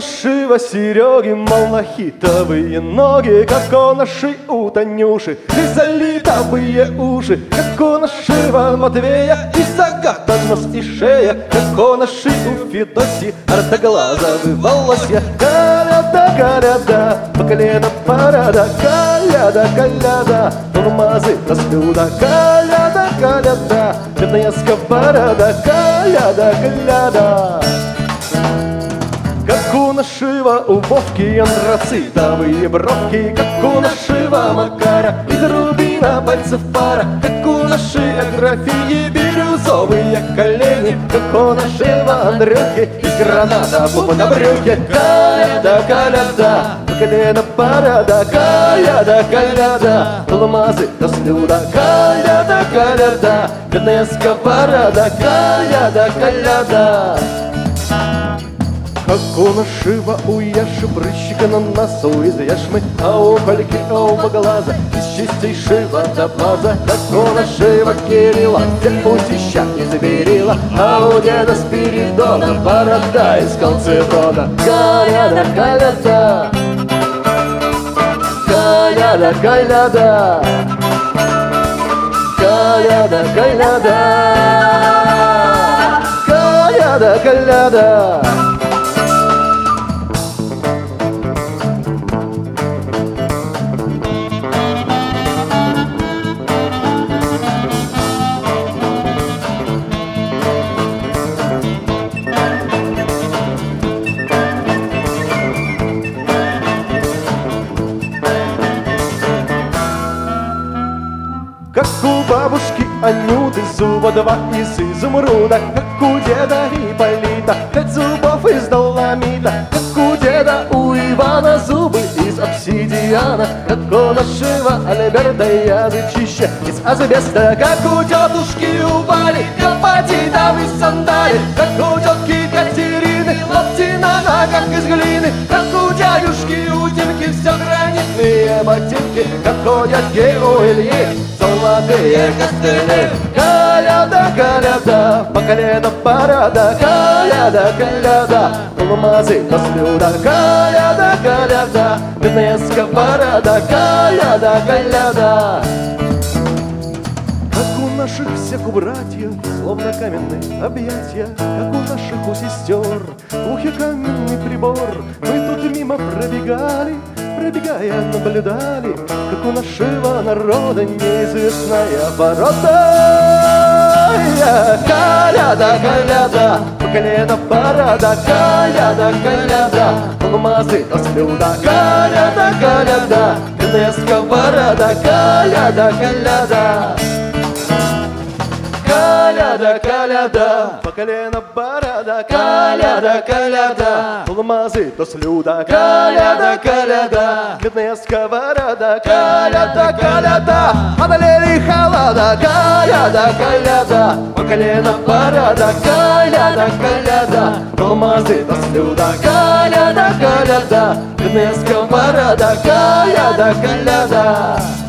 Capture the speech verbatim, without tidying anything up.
нашего Сереги малахитовые ноги, как у нашей у Танюши хризолитовые уши, как у нашего Матвея и загата нос и шея, как у нашей у Федосии артоглазовые волосья. Коляда, коляда, по колено парада, коляда, коляда, алмазы до слюда, коляда, коляда, бедная сковорода, коляда, коляда. Как у нашего у Вовки антрацитовые бровки, как у нашего Макара из рубина пальцев пара, как у нашей Аграфии бирюзовые колени, как у нашего Андрюхи из граната попа на брюхе. Коляда, коляда, по колено парада, коляда, коляда, алмазы до слюда, коляда, коляда, бедная сковорода, коляда, коляда. Как у нашего у Яши прыщика на носу из яшмы, а у Кольки оба глаза из чистейшего водопаза. Как у нашего Кирилла все путища не заберила, а у деда Спиридона борода из калцедона. Коляда, коляда, коляда, коляда, коляда, коляда, коляда, коляда. Как у бабушки Анюты зуба два из изумруда, как у деда Ипполита пять зубов из доломита, как у деда у Ивана зубы из обсидиана, как у нашего Альберта язычища из асбеста, как у тетушки у Вали гепатитовые сандали, как у тетки Катерины лапти на ногах из глины, как у дядюшки у Димки все гранитные ботинки, как у дядьки у Ильи золотые костыли. Коляда, коляда, по колено парада, коляда, коляда, алмазы до слюда, коляда, коляда, бедная сковорода, коляда, коляда. Как у наших всех у братьев, словно каменные объятия, как у наших у сестер, в ухе каменный прибор. Мы тут мимо пробегали, пробегая наблюдали, как у нашего народа неизвестная порода. Коляда, коляда, по колено парада, коляда, коляда, алмазы до слюда, коляда, коляда, бедная сковорода, коляда, коляда. Коляда, коляда, по колено парада, коляда, коляда, алмазы до слюда, коляда, коляда, бедная сковорода, коляда, коляда, одолели холода, коляда, коляда, по колено парада, коляда, коляда, алмазы до слюда, коляда, коляда, бедная сковорода, коляда, коляда.